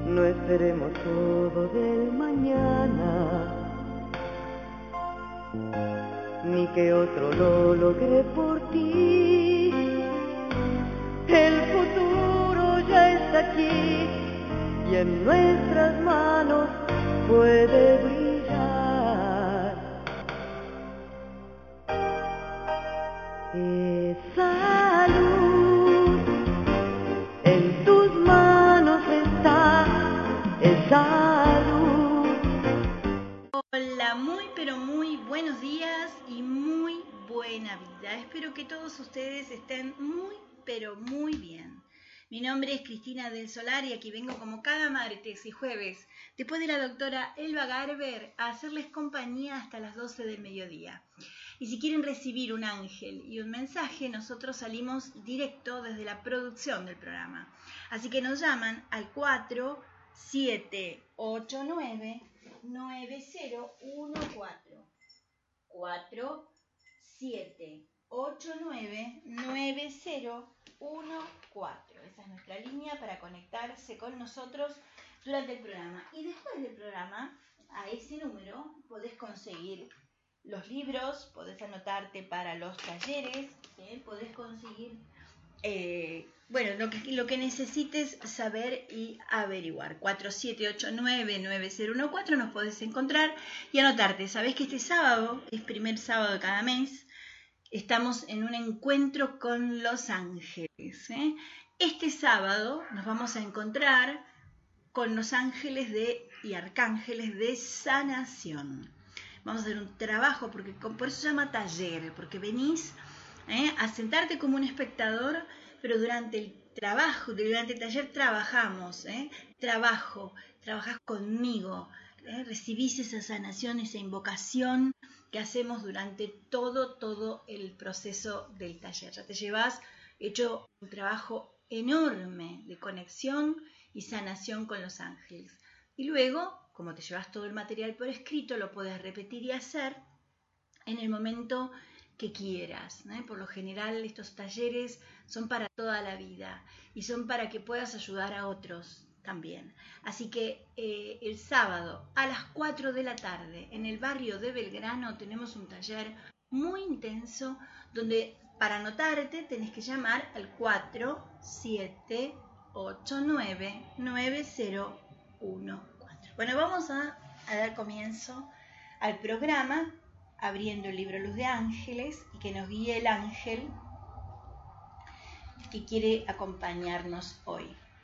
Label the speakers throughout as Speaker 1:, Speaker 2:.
Speaker 1: No esperemos todo del mañana, ni que otro lo logre por ti. El futuro ya está aquí y en nuestras manos puede brillar. Esa luz en tus manos está, esa luz.
Speaker 2: Hola, muy pero muy buenos días y muy buena vida. Espero que todos ustedes estén muy pero muy bien. Mi nombre es Cristina del Solar y aquí vengo como cada martes y jueves, después de la doctora Elba Garber, a hacerles compañía hasta las 12 del mediodía. Y si quieren recibir un ángel y un mensaje, nosotros salimos directo desde la producción del programa. Así que nos llaman al 4789-9014. 4789-9014. Esa es nuestra línea para conectarse con nosotros durante el programa. Y después del programa, a ese número podés conseguir los libros, podés anotarte para los talleres, podés conseguir lo que necesites saber y averiguar. 4789-9014 nos podés encontrar y anotarte. Sabés que este sábado, es primer sábado de cada mes, estamos en un encuentro con los ángeles. Este sábado nos vamos a encontrar con los ángeles y arcángeles de sanación. Vamos a hacer un trabajo, por eso se llama taller, porque venís a sentarte como un espectador, pero durante el taller trabajamos, trabajás conmigo, recibís esa sanación, esa invocación que hacemos durante todo el proceso del taller. Ya te llevas hecho un trabajo enorme de conexión y sanación con los ángeles. Y luego, como te llevas todo el material por escrito, lo puedes repetir y hacer en el momento que quieras. Por lo general, estos talleres son para toda la vida y son para que puedas ayudar a otros también. Así que el sábado a las 4 de la tarde en el barrio de Belgrano tenemos un taller muy intenso donde para anotarte tenés que llamar al 4789-9014. Bueno, vamos a dar comienzo al programa abriendo el libro Luz de Ángeles y que nos guíe el ángel que quiere acompañarnos hoy.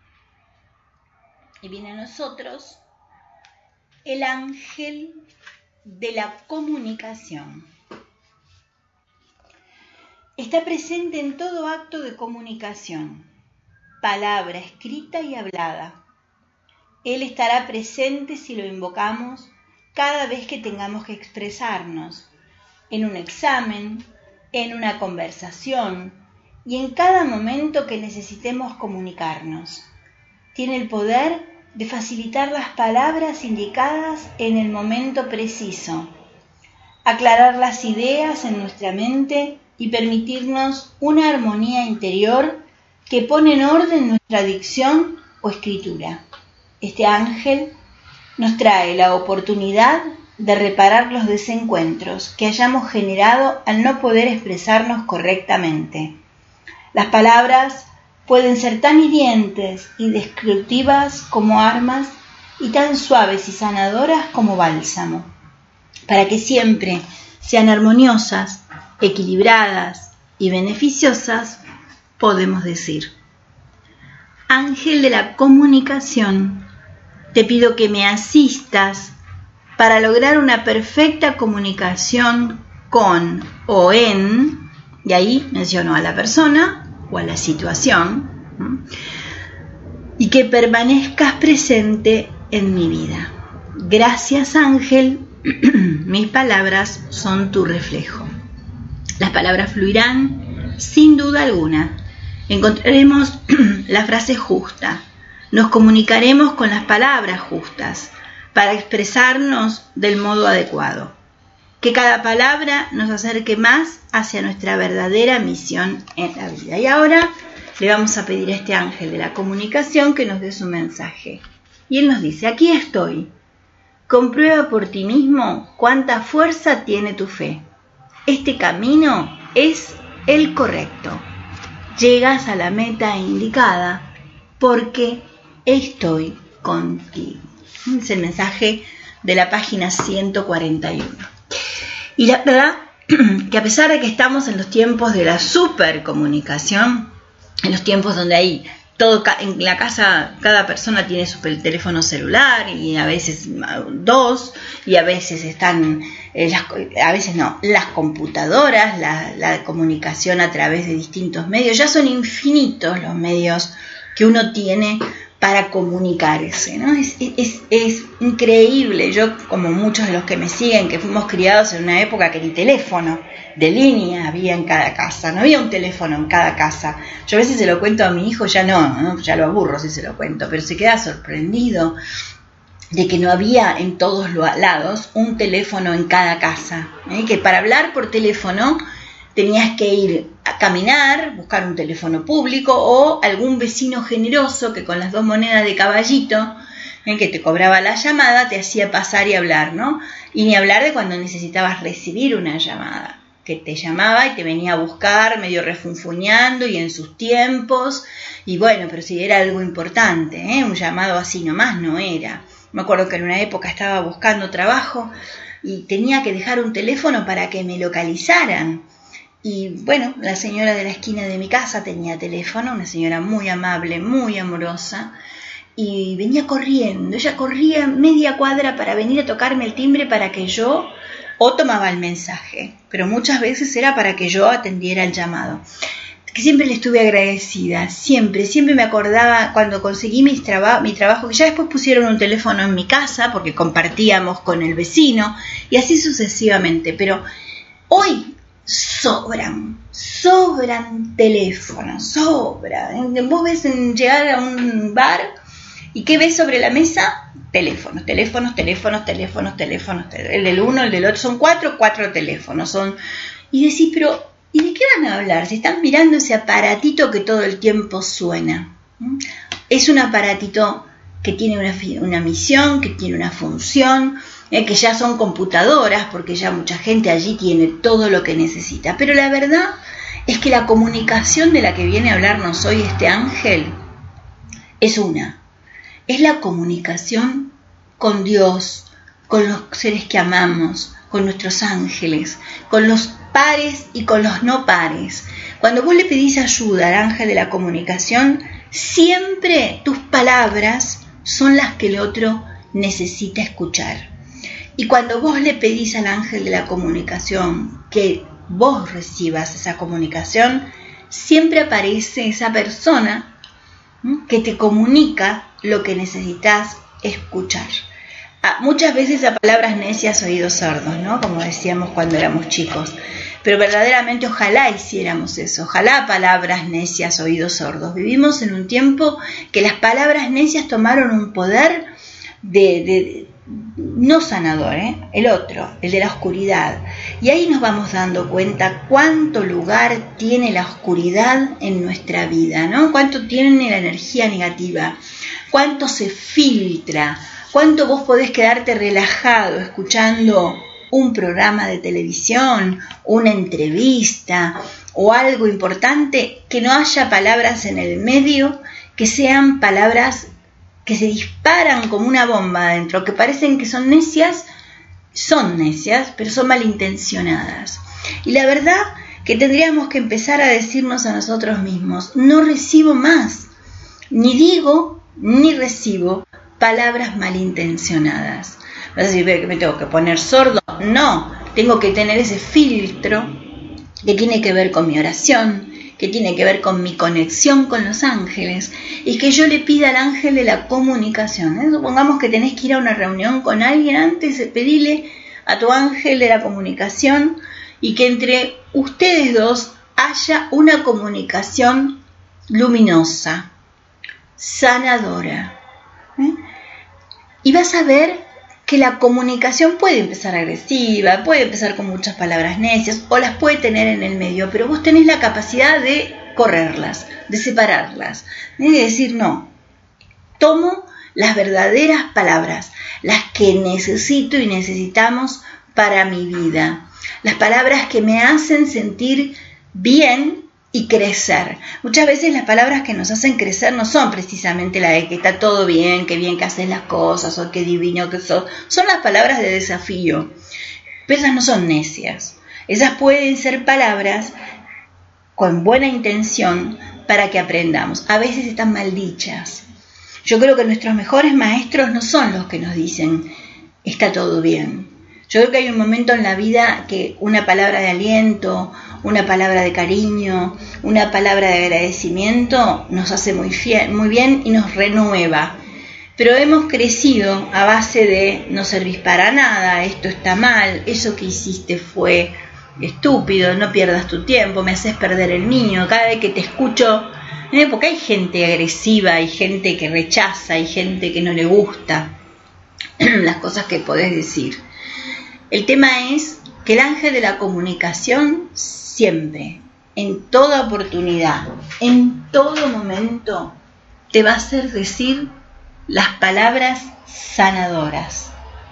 Speaker 2: Y viene a nosotros el ángel de la comunicación. Está presente en todo acto de comunicación, palabra escrita y hablada. Él estará presente si lo invocamos cada vez que tengamos que expresarnos, en un examen, en una conversación y en cada momento que necesitemos comunicarnos. Tiene el poder de facilitar las palabras indicadas en el momento preciso, aclarar las ideas en nuestra mente y permitirnos una armonía interior que pone en orden nuestra dicción o escritura. Este ángel nos trae la oportunidad de reparar los desencuentros que hayamos generado al no poder expresarnos correctamente. Las palabras pueden ser tan hirientes y destructivas como armas y tan suaves y sanadoras como bálsamo. Para que siempre sean armoniosas, equilibradas y beneficiosas, podemos decir: Ángel de la comunicación, te pido que me asistas para lograr una perfecta comunicación con o en, y ahí menciono a la persona o a la situación, y que permanezcas presente en mi vida. Gracias, ángel, mis palabras son tu reflejo. Las palabras fluirán sin duda alguna. Encontraremos la frase justa. Nos comunicaremos con las palabras justas para expresarnos del modo adecuado. Que cada palabra nos acerque más hacia nuestra verdadera misión en la vida. Y ahora le vamos a pedir a este ángel de la comunicación que nos dé su mensaje. Y él nos dice, aquí estoy. Comprueba por ti mismo cuánta fuerza tiene tu fe. Este camino es el correcto. Llegas a la meta indicada porque estoy contigo. Es el mensaje de la página 141. Y la verdad que a pesar de que estamos en los tiempos de la supercomunicación, en los tiempos donde hay todo en la casa, cada persona tiene su teléfono celular y a veces dos, y a veces están, las computadoras, la comunicación a través de distintos medios, ya son infinitos los medios que uno tiene para comunicarse, ¿no? Es increíble. Yo, como muchos de los que me siguen, que fuimos criados en una época que ni teléfono de línea había en cada casa, no había un teléfono en cada casa. Yo a veces se lo cuento a mi hijo, ya no, ya lo aburro si se lo cuento, pero se queda sorprendido de que no había en todos los lados un teléfono en cada casa, que para hablar por teléfono tenías que ir a caminar, buscar un teléfono público o algún vecino generoso que con las 2 monedas de caballito que te cobraba la llamada te hacía pasar y hablar, ¿no? Y ni hablar de cuando necesitabas recibir una llamada, que te llamaba y te venía a buscar medio refunfuñando y en sus tiempos. Y bueno, pero si era algo importante, un llamado así nomás no era. Me acuerdo que en una época estaba buscando trabajo y tenía que dejar un teléfono para que me localizaran. Y bueno, la señora de la esquina de mi casa tenía teléfono, una señora muy amable, muy amorosa, y venía corriendo. Ella corría media cuadra para venir a tocarme el timbre para que yo, o tomaba el mensaje, pero muchas veces era para que yo atendiera el llamado. Que siempre le estuve agradecida, siempre me acordaba cuando conseguí mi trabajo, que ya después pusieron un teléfono en mi casa porque compartíamos con el vecino y así sucesivamente, pero hoy sobran teléfonos, sobran. Vos ves llegar a un bar y ¿qué ves sobre la mesa? Teléfonos. El del uno, el del otro, son cuatro teléfonos. Y decís, pero ¿y de qué van a hablar? Si están mirando ese aparatito que todo el tiempo suena. Es un aparatito que tiene una misión, que tiene una función, que ya son computadoras, porque ya mucha gente allí tiene todo lo que necesita. Pero la verdad es que la comunicación de la que viene a hablarnos hoy este ángel es la comunicación con Dios, con los seres que amamos, con nuestros ángeles, con los pares y con los no pares. Cuando vos le pedís ayuda al ángel de la comunicación, siempre tus palabras son las que el otro necesita escuchar. Y cuando vos le pedís al ángel de la comunicación que vos recibas esa comunicación, siempre aparece esa persona que te comunica lo que necesitas escuchar. Muchas veces a palabras necias, oídos sordos, ¿no? Como decíamos cuando éramos chicos. Pero verdaderamente ojalá hiciéramos eso. Ojalá palabras necias, oídos sordos. Vivimos en un tiempo que las palabras necias tomaron un poder no sanador, el otro, el de la oscuridad. Y ahí nos vamos dando cuenta cuánto lugar tiene la oscuridad en nuestra vida, ¿no? Cuánto tiene la energía negativa, cuánto se filtra, cuánto vos podés quedarte relajado escuchando un programa de televisión, una entrevista o algo importante, que no haya palabras en el medio, que sean palabras que se disparan como una bomba adentro, que parecen que son necias, pero son malintencionadas. Y la verdad que tendríamos que empezar a decirnos a nosotros mismos, no recibo más, ni digo ni recibo palabras malintencionadas. ¿Vas a decir que me tengo que poner sordo? No, tengo que tener ese filtro que tiene que ver con mi oración, que tiene que ver con mi conexión con los ángeles, y que yo le pida al ángel de la comunicación. Supongamos que tenés que ir a una reunión con alguien, antes de pedirle a tu ángel de la comunicación y que entre ustedes dos haya una comunicación luminosa, sanadora. Y vas a ver que la comunicación puede empezar agresiva, puede empezar con muchas palabras necias o las puede tener en el medio, pero vos tenés la capacidad de correrlas, de separarlas, de decir no, tomo las verdaderas palabras, las que necesito y necesitamos para mi vida, las palabras que me hacen sentir bien y crecer. Muchas veces las palabras que nos hacen crecer no son precisamente la de que está todo bien que haces las cosas o qué divino que sos. Son las palabras de desafío, pero esas no son necias. Esas pueden ser palabras con buena intención para que aprendamos. A veces están mal dichas. Yo creo que nuestros mejores maestros no son los que nos dicen está todo bien. Yo creo que hay un momento en la vida que una palabra de aliento, una palabra de cariño, una palabra de agradecimiento nos hace muy bien y nos renueva. Pero hemos crecido a base de no servís para nada, esto está mal, eso que hiciste fue estúpido, no pierdas tu tiempo, me haces perder el niño. Cada vez que te escucho, porque hay gente agresiva, hay gente que rechaza, hay gente que no le gusta las cosas que podés decir. El tema es que el ángel de la comunicación siempre, en toda oportunidad, en todo momento, te va a hacer decir las palabras sanadoras.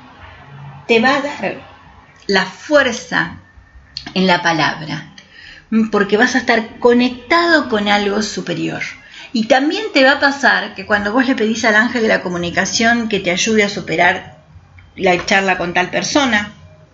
Speaker 2: Te va a dar la fuerza en la palabra, porque vas a estar conectado con algo superior. Y también te va a pasar que cuando vos le pedís al ángel de la comunicación que te ayude a superar la charla con tal persona,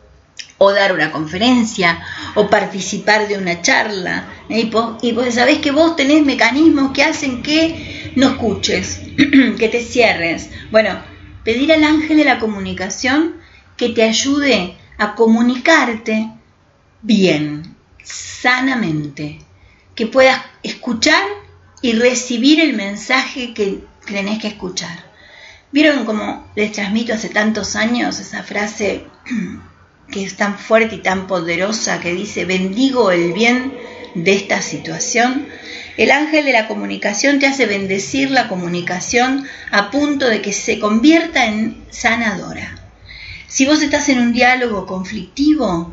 Speaker 2: o dar una conferencia, o participar de una charla, y vos sabés que vos tenés mecanismos que hacen que no escuches, que te cierres. Bueno, pedir al ángel de la comunicación que te ayude a comunicarte bien, sanamente, que puedas escuchar y recibir el mensaje que tenés que escuchar. ¿Vieron cómo les transmito hace tantos años esa frase que es tan fuerte y tan poderosa que dice: bendigo el bien de esta situación? El ángel de la comunicación te hace bendecir la comunicación a punto de que se convierta en sanadora. Si vos estás en un diálogo conflictivo,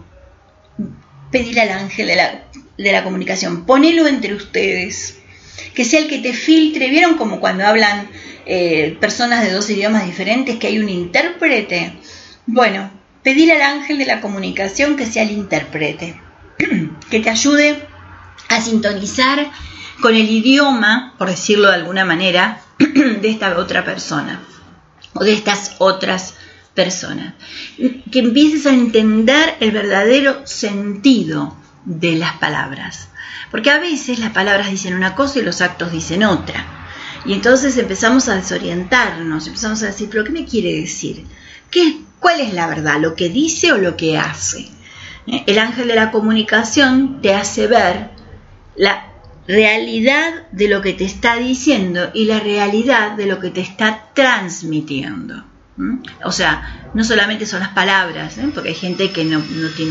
Speaker 2: pedir al ángel de la comunicación, ponelo entre ustedes, que sea el que te filtre. ¿Vieron como cuando hablan personas de dos idiomas diferentes que hay un intérprete? Bueno, pedir al ángel de la comunicación que sea el intérprete, que te ayude a sintonizar con el idioma, por decirlo de alguna manera, de esta otra persona o de estas otras personas. Que empieces a entender el verdadero sentido de las palabras. Porque a veces las palabras dicen una cosa y los actos dicen otra. Y entonces empezamos a desorientarnos, empezamos a decir, ¿pero qué me quiere decir? ¿Cuál es la verdad? ¿Lo que dice o lo que hace? El ángel de la comunicación te hace ver la realidad de lo que te está diciendo y la realidad de lo que te está transmitiendo. O sea, no solamente son las palabras, porque hay gente que no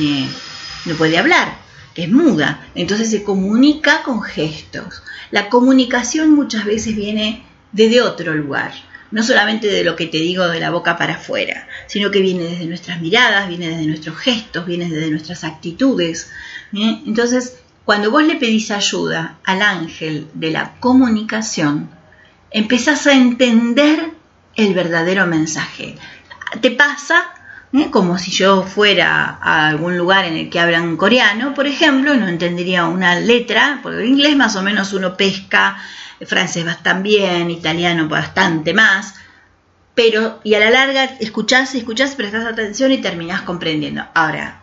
Speaker 2: puede hablar, que es muda, entonces se comunica con gestos. La comunicación muchas veces viene desde otro lugar, no solamente de lo que te digo de la boca para afuera, sino que viene desde nuestras miradas, viene desde nuestros gestos, viene desde nuestras actitudes. Entonces, cuando vos le pedís ayuda al ángel de la comunicación, empezás a entender el verdadero mensaje. Te pasa como si yo fuera a algún lugar en el que hablan coreano, por ejemplo, no entendería una letra, porque en inglés más o menos uno pesca, francés también, italiano bastante más, pero y a la larga escuchás, prestás atención y terminás comprendiendo. Ahora,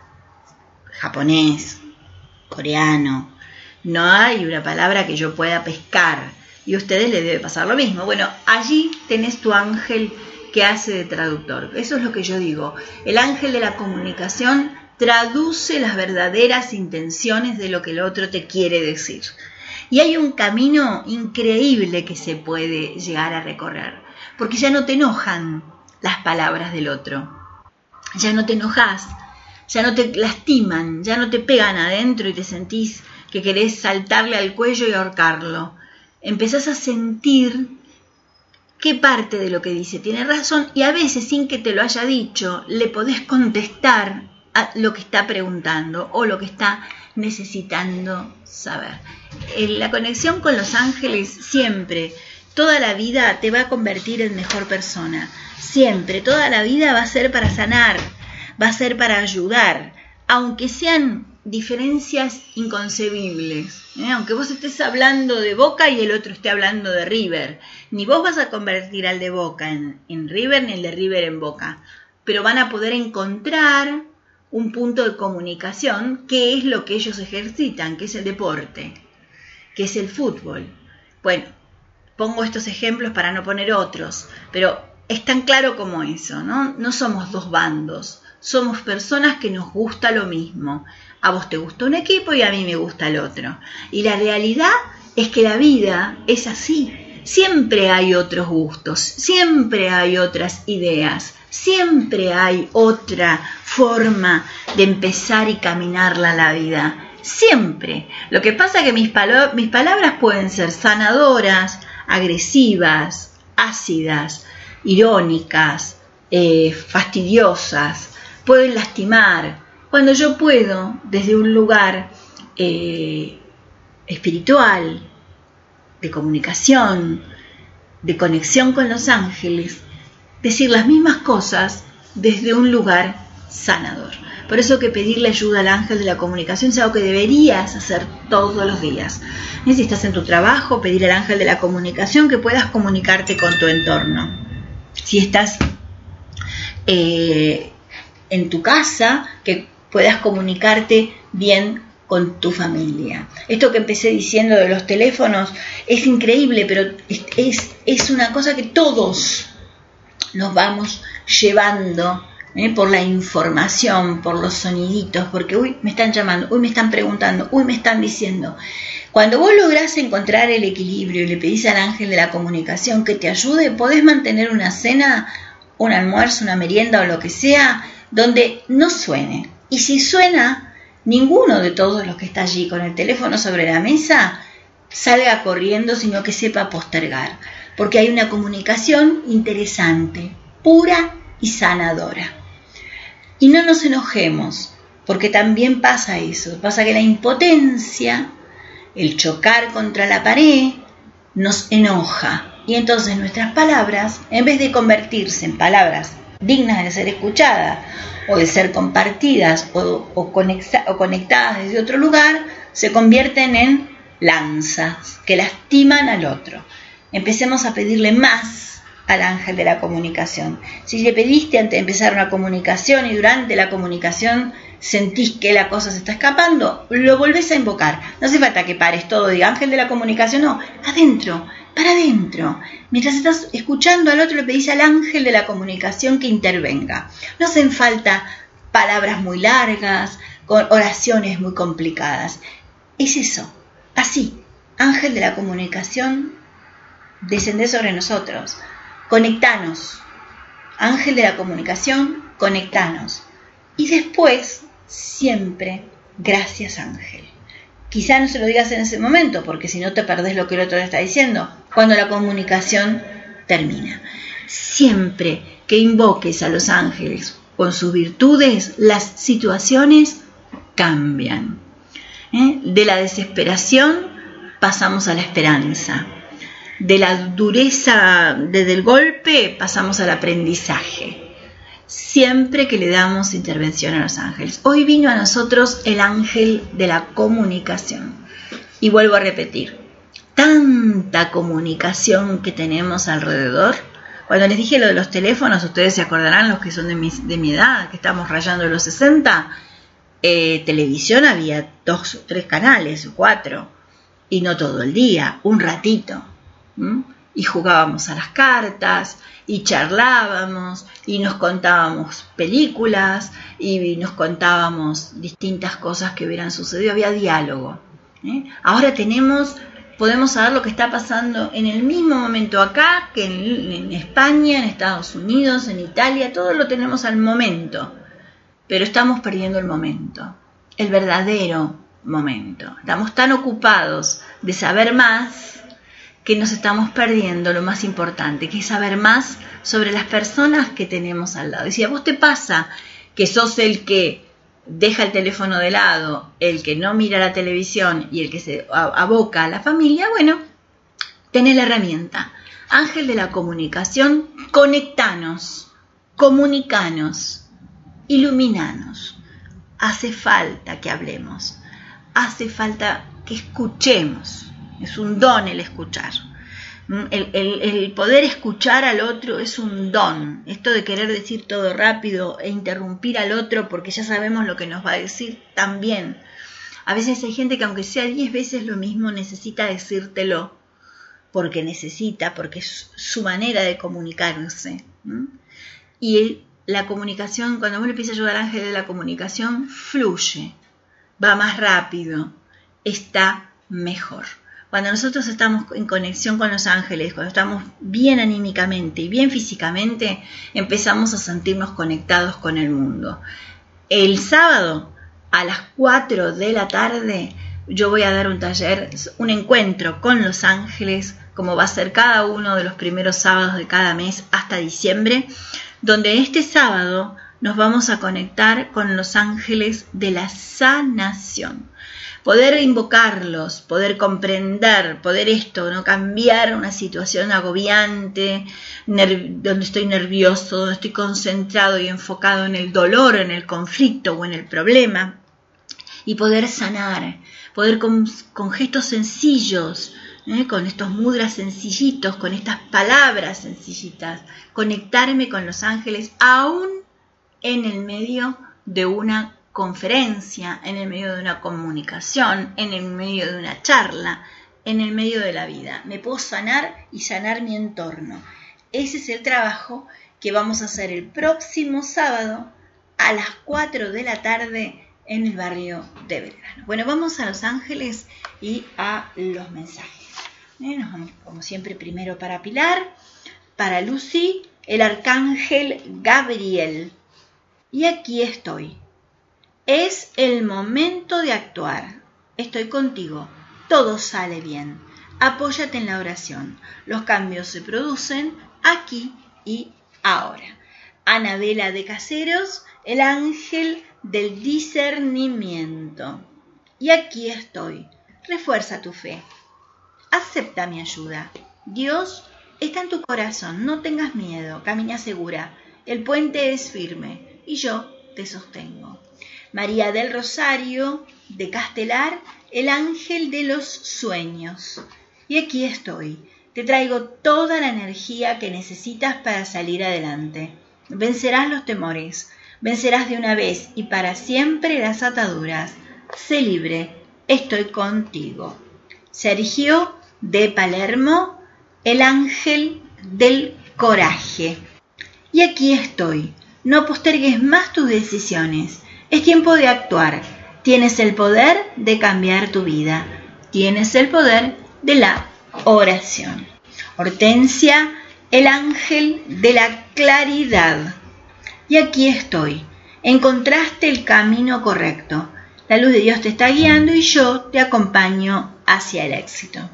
Speaker 2: japonés, coreano, no hay una palabra que yo pueda pescar, y a ustedes les debe pasar lo mismo. Bueno, allí tenés tu ángel que hace de traductor. Eso es lo que yo digo. El ángel de la comunicación traduce las verdaderas intenciones de lo que el otro te quiere decir. Y hay un camino increíble que se puede llegar a recorrer, porque ya no te enojan las palabras del otro. Ya no te enojas, ya no te lastiman, ya no te pegan adentro y te sentís que querés saltarle al cuello y ahorcarlo. Empezás a sentir qué parte de lo que dice tiene razón, y a veces sin que te lo haya dicho le podés contestar a lo que está preguntando o lo que está necesitando saber. La conexión con los ángeles siempre toda la vida te va a convertir en mejor persona. Siempre, toda la vida va a ser para sanar, va a ser para ayudar, aunque sean diferencias inconcebibles, aunque vos estés hablando de Boca y el otro esté hablando de River, ni vos vas a convertir al de Boca en River ni el de River en Boca, pero van a poder encontrar un punto de comunicación, que es lo que ellos ejercitan, que es el deporte, que es el fútbol. Bueno, pongo estos ejemplos para no poner otros, pero es tan claro como eso, ¿no? No somos dos bandos, somos personas que nos gusta lo mismo. A vos te gusta un equipo y a mí me gusta el otro. Y la realidad es que la vida es así. Siempre hay otros gustos, siempre hay otras ideas, siempre hay otra forma de empezar y caminarla la vida. Siempre. Lo que pasa es que mis palabras pueden ser sanadoras, agresivas, ácidas, irónicas, fastidiosas, pueden lastimar. Cuando yo puedo, desde un lugar espiritual, de comunicación, de conexión con los ángeles, decir las mismas cosas desde un lugar sanador. Por eso que pedirle ayuda al ángel de la comunicación es algo que deberías hacer todos los días. Si estás en tu trabajo, pedir al ángel de la comunicación que puedas comunicarte con tu entorno. Si estás en tu casa, que puedas comunicarte bien con tu familia. Esto que empecé diciendo de los teléfonos es increíble, pero es una cosa que todos nos vamos llevando por la información, por los soniditos, porque uy, me están llamando, uy, me están preguntando, uy, me están diciendo. Cuando vos lográs encontrar el equilibrio y le pedís al ángel de la comunicación que te ayude, podés mantener una cena, un almuerzo, una merienda o lo que sea, donde no suene. Y si suena, ninguno de todos los que está allí con el teléfono sobre la mesa salga corriendo, sino que sepa postergar. Porque hay una comunicación interesante, pura y sanadora. Y no nos enojemos, porque también pasa eso. Pasa que la impotencia, el chocar contra la pared, nos enoja. Y entonces nuestras palabras, en vez de convertirse en palabras dignas de ser escuchadas, o de ser compartidas, o conectadas desde otro lugar, se convierten en lanzas que lastiman al otro. Empecemos a pedirle más al ángel de la comunicación. Si le pediste antes de empezar una comunicación y durante la comunicación sentís que la cosa se está escapando, lo volvés a invocar. No hace falta que pares todo, diga ángel de la comunicación, no, adentro, para adentro. Mientras estás escuchando al otro, le pedís al ángel de la comunicación que intervenga. No hacen falta palabras muy largas, con oraciones muy complicadas. Es eso, así, ángel de la comunicación, descendé sobre nosotros. Conectanos, ángel de la comunicación, conectanos. Y después, siempre, gracias ángel. Quizá no se lo digas en ese momento, porque si no te perdés lo que el otro le está diciendo, cuando la comunicación termina. Siempre que invoques a los ángeles con sus virtudes, las situaciones cambian. De la desesperación pasamos a la esperanza. De la dureza, desde el golpe, pasamos al aprendizaje. Siempre que le damos intervención a los ángeles. Hoy vino a nosotros el ángel de la comunicación. Y vuelvo a repetir, tanta comunicación que tenemos alrededor. Cuando les dije lo de los teléfonos, ustedes se acordarán, los que son de mi edad, que estamos rayando los 60, televisión había 2 o 3 canales, 4, y no todo el día, un ratito. Y jugábamos a las cartas, y charlábamos, y nos contábamos películas, y nos contábamos distintas cosas que hubieran sucedido, había diálogo. Ahora podemos saber lo que está pasando en el mismo momento acá, que en España, en Estados Unidos, en Italia, todo lo tenemos al momento, pero estamos perdiendo el momento, el verdadero momento. Estamos tan ocupados de saber más, que nos estamos perdiendo lo más importante, que es saber más sobre las personas que tenemos al lado. Y si a vos te pasa que sos el que deja el teléfono de lado, el que no mira la televisión y el que se aboca a la familia, bueno, tenés la herramienta. Ángel de la comunicación, conectanos, comunicanos, iluminanos. Hace falta que hablemos, hace falta que escuchemos. Es un don el escuchar. El poder escuchar al otro es un don. Esto de querer decir todo rápido e interrumpir al otro porque ya sabemos lo que nos va a decir también. A veces hay gente que aunque sea 10 veces lo mismo necesita decírtelo porque es su manera de comunicarse. Y la comunicación, cuando uno empieza a ayudar al ángel de la comunicación, fluye, va más rápido, está mejor. Cuando nosotros estamos en conexión con los ángeles, cuando estamos bien anímicamente y bien físicamente, empezamos a sentirnos conectados con el mundo. El sábado a las 4 de la tarde yo voy a dar un taller, un encuentro con los ángeles, como va a ser cada uno de los primeros sábados de cada mes hasta diciembre, donde este sábado nos vamos a conectar con los ángeles de la sanación. Poder invocarlos, poder comprender, poder ¿no? Cambiar una situación agobiante, donde estoy nervioso, donde estoy concentrado y enfocado en el dolor, en el conflicto o en el problema, y poder sanar, poder con gestos sencillos, con estos mudras sencillitos, con estas palabras sencillitas, conectarme con los ángeles aún en el medio de una conferencia, en el medio de una comunicación, en el medio de una charla, en el medio de la vida. Me puedo sanar y sanar mi entorno. Ese es el trabajo que vamos a hacer el próximo sábado a las 4 de la tarde en el barrio de Belgrano. Bueno, vamos a Los Ángeles y a los mensajes. Nos vamos, como siempre, primero para Pilar, para Lucy, el arcángel Gabriel. Y aquí estoy. Es el momento de actuar. Estoy contigo. Todo sale bien. Apóyate en la oración. Los cambios se producen aquí y ahora. Anabela de Caseros, el ángel del discernimiento. Y aquí estoy. Refuerza tu fe. Acepta mi ayuda. Dios está en tu corazón. No tengas miedo. Camina segura. El puente es firme y yo te sostengo. María del Rosario de Castelar, el ángel de los sueños. Y aquí estoy. Te traigo toda la energía que necesitas para salir adelante. Vencerás los temores. Vencerás de una vez y para siempre las ataduras. Sé libre. Estoy contigo. Sergio de Palermo, el ángel del coraje. Y aquí estoy. No postergues más tus decisiones. Es tiempo de actuar. Tienes el poder de cambiar tu vida. Tienes el poder de la oración. Hortensia, el ángel de la claridad. Y aquí estoy. Encontraste el camino correcto. La luz de Dios te está guiando y yo te acompaño hacia el éxito.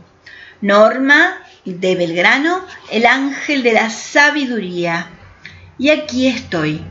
Speaker 2: Norma de Belgrano, el ángel de la sabiduría. Y aquí estoy.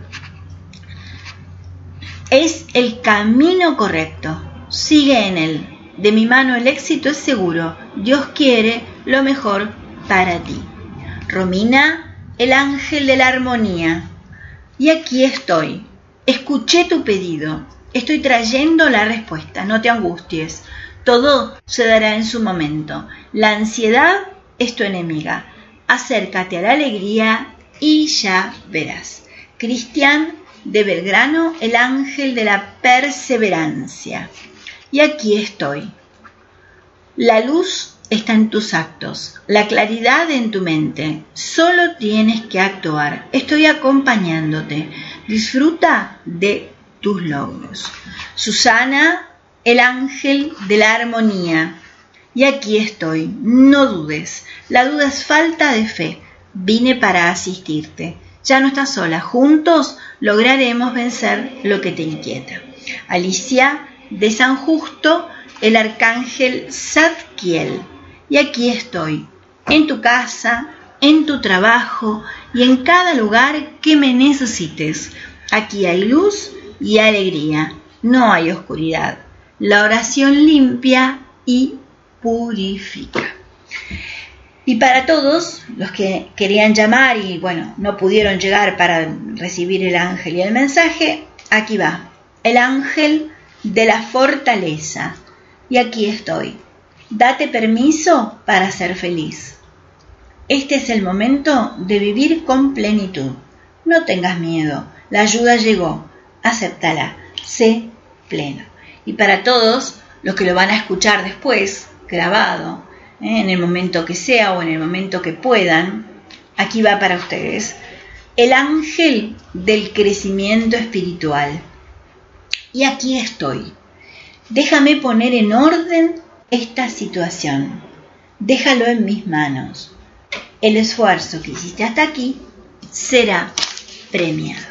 Speaker 2: Es el camino correcto. Sigue en él. De mi mano el éxito es seguro. Dios quiere lo mejor para ti. Romina, el ángel de la armonía. Y aquí estoy. Escuché tu pedido. Estoy trayendo la respuesta. No te angusties. Todo se dará en su momento. La ansiedad es tu enemiga. Acércate a la alegría y ya verás. Cristian de Belgrano, el ángel de la perseverancia. Y aquí estoy. La luz está en tus actos, la claridad en tu mente. Solo tienes que actuar. Estoy acompañándote. Disfruta de tus logros. Susana, el ángel de la armonía. Y aquí estoy. No dudes. La duda es falta de fe. Vine para asistirte. Ya no estás sola. Juntos lograremos vencer lo que te inquieta. Alicia de San Justo, el arcángel Zadkiel. Y aquí estoy, en tu casa, en tu trabajo y en cada lugar que me necesites. Aquí hay luz y alegría. No hay oscuridad. La oración limpia y purifica. Y para todos los que querían llamar y bueno, no pudieron llegar para recibir el ángel y el mensaje, aquí va, el ángel de la fortaleza. Y aquí estoy. Date permiso para ser feliz. Este es el momento de vivir con plenitud. No tengas miedo, la ayuda llegó. Acéptala, sé pleno. Y para todos los que lo van a escuchar después, grabado, en el momento que sea o en el momento que puedan, aquí va para ustedes el ángel del crecimiento espiritual. Y aquí estoy. Déjame poner en orden esta situación. Déjalo en mis manos. El esfuerzo que hiciste hasta aquí será premiado.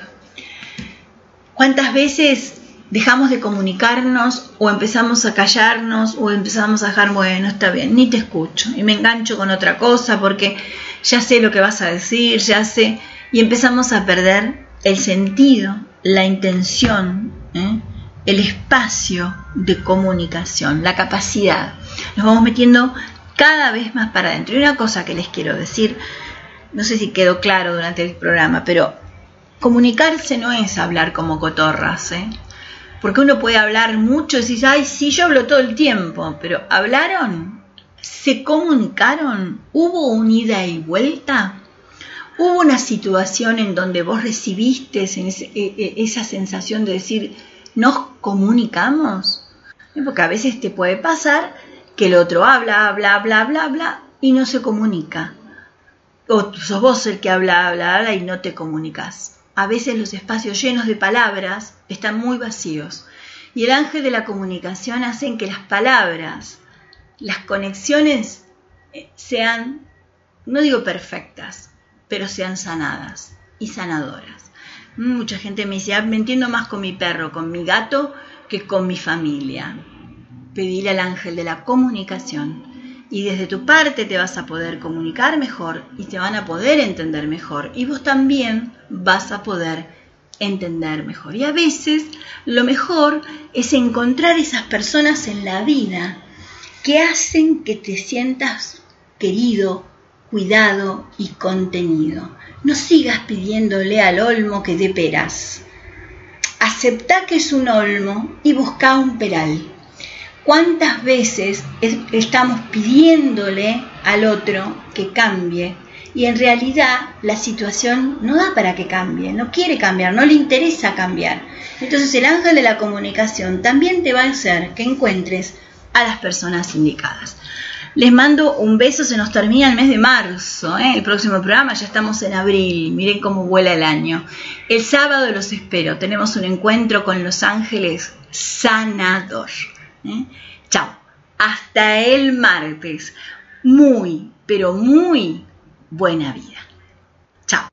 Speaker 2: ¿Cuántas veces dejamos de comunicarnos o empezamos a callarnos o empezamos a dejar, bueno, está bien, ni te escucho y me engancho con otra cosa porque ya sé lo que vas a decir, ya sé, y empezamos a perder el sentido, la intención, el espacio de comunicación, la capacidad. Nos vamos metiendo cada vez más para adentro. Y una cosa que les quiero decir, no sé si quedó claro durante el programa, pero comunicarse no es hablar como cotorras, porque uno puede hablar mucho y decir, ay, sí, yo hablo todo el tiempo, pero ¿hablaron? ¿Se comunicaron? ¿Hubo un ida y vuelta? ¿Hubo una situación en donde vos recibiste esa sensación de decir, nos comunicamos? Porque a veces te puede pasar que el otro habla y no se comunica. O sos vos el que habla y no te comunicas. A veces los espacios llenos de palabras están muy vacíos. Y el ángel de la comunicación hace que las palabras, las conexiones sean, no digo perfectas, pero sean sanadas y sanadoras. Mucha gente me dice, me entiendo más con mi perro, con mi gato, que con mi familia. Pedirle al ángel de la comunicación. Y desde tu parte te vas a poder comunicar mejor y te van a poder entender mejor. Y vos también vas a poder entender mejor. Y a veces lo mejor es encontrar esas personas en la vida que hacen que te sientas querido, cuidado y contenido. No sigas pidiéndole al olmo que dé peras. Aceptá que es un olmo y buscá un peral. ¿Cuántas veces estamos pidiéndole al otro que cambie y en realidad la situación no da para que cambie, no quiere cambiar, no le interesa cambiar? Entonces el ángel de la comunicación también te va a hacer que encuentres a las personas indicadas. Les mando un beso, se nos termina el mes de marzo, el próximo programa, ya estamos en abril, miren cómo vuela el año. El sábado los espero, tenemos un encuentro con los ángeles sanador. Chao, hasta el martes. Muy, pero muy buena vida. Chao.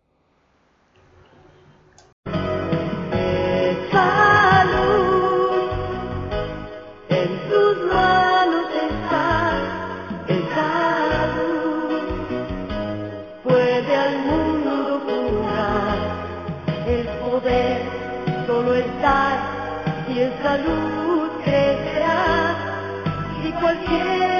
Speaker 1: Salud, en tus manos está el salud. Puede al mundo curar, el poder solo está y en salud crecerá. Y cualquier